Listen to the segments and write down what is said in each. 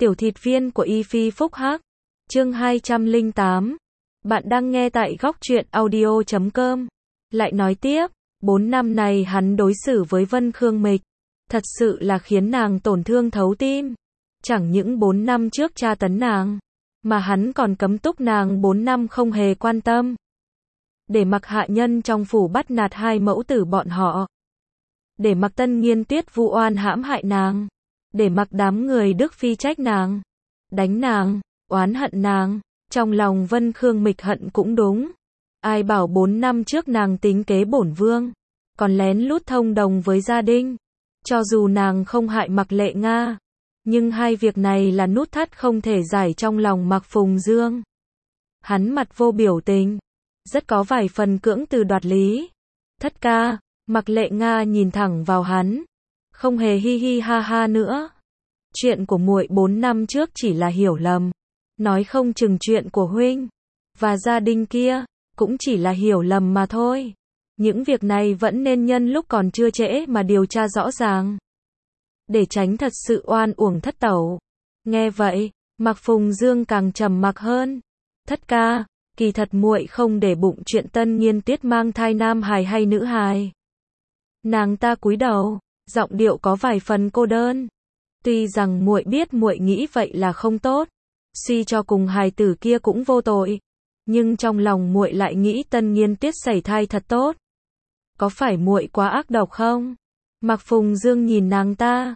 Tiểu thịt viên của Y Phi Phúc Hắc. Chương 208. Bạn đang nghe tại góc truyện audio.com. Lại nói tiếp, 4 năm này hắn đối xử với Vân Khương Mịch, thật sự là khiến nàng tổn thương thấu tim. Chẳng những 4 năm trước tra tấn nàng, mà hắn còn cấm túc nàng 4 năm không hề quan tâm. Để mặc hạ nhân trong phủ bắt nạt hai mẫu tử bọn họ. Để mặc Tân Nghiên Tuyết vu oan hãm hại nàng. Để mặc đám người Đức Phi trách nàng, đánh nàng, oán hận nàng. Trong lòng Vân Khương Mịch hận cũng đúng. Ai bảo 4 năm trước nàng tính kế bổn vương, còn lén lút thông đồng với gia đình. Cho dù nàng không hại Mạc Lệ Nga, nhưng hai việc này là nút thắt không thể giải trong lòng Mạc Phùng Dương. Hắn mặt vô biểu tình, rất có vài phần cưỡng từ đoạt lý. Thất ca, Mạc Lệ Nga nhìn thẳng vào hắn, không hề hi hi ha ha nữa. Chuyện của muội 4 năm trước chỉ là hiểu lầm, nói không chừng chuyện của huynh và gia đình kia cũng chỉ là hiểu lầm mà thôi. Những việc này vẫn nên nhân lúc còn chưa trễ mà điều tra rõ ràng, để tránh thật sự oan uổng thất tẩu. Nghe vậy, Mạc Phùng Dương càng trầm mặc hơn. Thất ca, kỳ thật muội không để bụng chuyện Tân Nghiên Tuyết mang thai nam hài hay nữ hài. Nàng ta cúi đầu, giọng điệu có vài phần cô đơn. Tuy rằng muội biết muội nghĩ vậy là không tốt, suy cho cùng hài tử kia cũng vô tội, nhưng trong lòng muội lại nghĩ Tân Nghiên Tuyết sảy thai thật tốt. Có phải muội quá ác độc không? Mạc Phùng Dương nhìn nàng ta.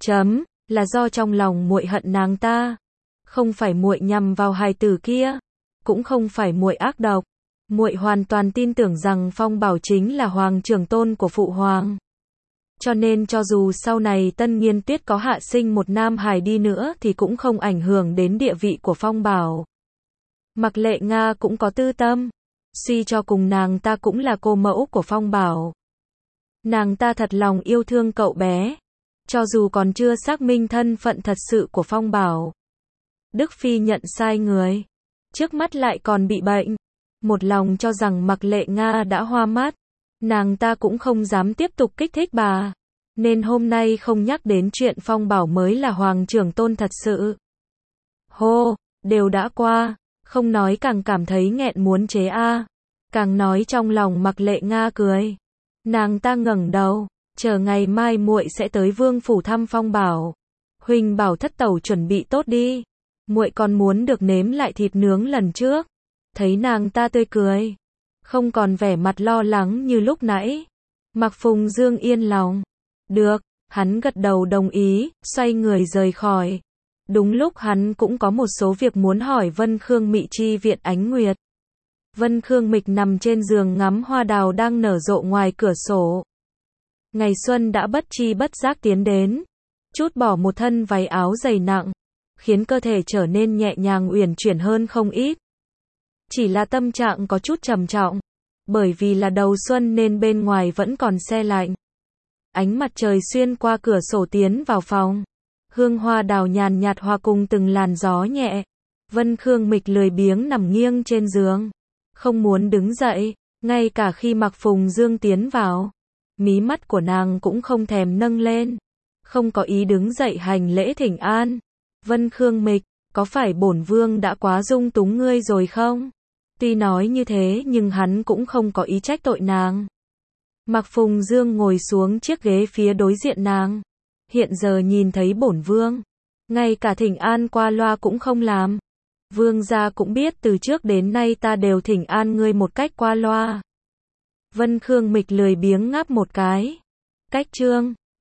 Là do trong lòng muội hận nàng ta. Không phải muội nhằm vào hài tử kia, cũng không phải muội ác độc. Muội hoàn toàn tin tưởng rằng Phong Bảo chính là hoàng trưởng tôn của phụ hoàng. Cho nên cho dù sau này Tân Nghiên Tuyết có hạ sinh một nam hài đi nữa thì cũng không ảnh hưởng đến địa vị của Phong Bảo. Mạc Lệ Nga cũng có tư tâm, suy cho cùng nàng ta cũng là cô mẫu của Phong Bảo. Nàng ta thật lòng yêu thương cậu bé, cho dù còn chưa xác minh thân phận thật sự của Phong Bảo. Đức Phi nhận sai người, trước mắt lại còn bị bệnh, một lòng cho rằng Mạc Lệ Nga đã hoa mắt. Nàng ta cũng không dám tiếp tục kích thích bà, nên hôm nay không nhắc đến chuyện Phong Bảo mới là hoàng trưởng tôn thật sự. Hô, đều đã qua, không nói càng cảm thấy nghẹn muốn chế a. Càng nói trong lòng Mạc Lệ Nga cười. Nàng ta ngẩng đầu, chờ ngày mai muội sẽ tới vương phủ thăm Phong Bảo. Huỳnh bảo thất tẩu chuẩn bị tốt đi, muội còn muốn được nếm lại thịt nướng lần trước. Thấy nàng ta tươi cười, không còn vẻ mặt lo lắng như lúc nãy, Mạc Phùng Dương yên lòng. Được, hắn gật đầu đồng ý, xoay người rời khỏi. Đúng lúc hắn cũng có một số việc muốn hỏi Vân Khương Mị chi viện Ánh Nguyệt. Vân Khương Mịch nằm trên giường ngắm hoa đào đang nở rộ ngoài cửa sổ. Ngày xuân đã bất chi bất giác tiến đến, trút bỏ một thân váy áo dày nặng, khiến cơ thể trở nên nhẹ nhàng uyển chuyển hơn không ít. Chỉ là tâm trạng có chút trầm trọng, bởi vì là đầu xuân nên bên ngoài vẫn còn se lạnh. Ánh mặt trời xuyên qua cửa sổ tiến vào phòng, hương hoa đào nhàn nhạt hòa cùng từng làn gió nhẹ. Vân Khương Mịch lười biếng nằm nghiêng trên giường, không muốn đứng dậy, ngay cả khi Mạc Phùng Dương tiến vào, mí mắt của nàng cũng không thèm nâng lên, không có ý đứng dậy hành lễ thỉnh an. Vân Khương Mịch, có phải bổn vương đã quá dung túng ngươi rồi không? Tuy nói như thế nhưng hắn cũng không có ý trách tội nàng. Mạc Phùng Dương ngồi xuống chiếc ghế phía đối diện nàng. Hiện giờ nhìn thấy bổn vương, ngay cả thỉnh an qua loa cũng không làm. Vương gia cũng biết từ trước đến nay ta đều thỉnh an ngươi một cách qua loa. Vân Khương Mịch lười biếng ngáp một cái. Cách trương,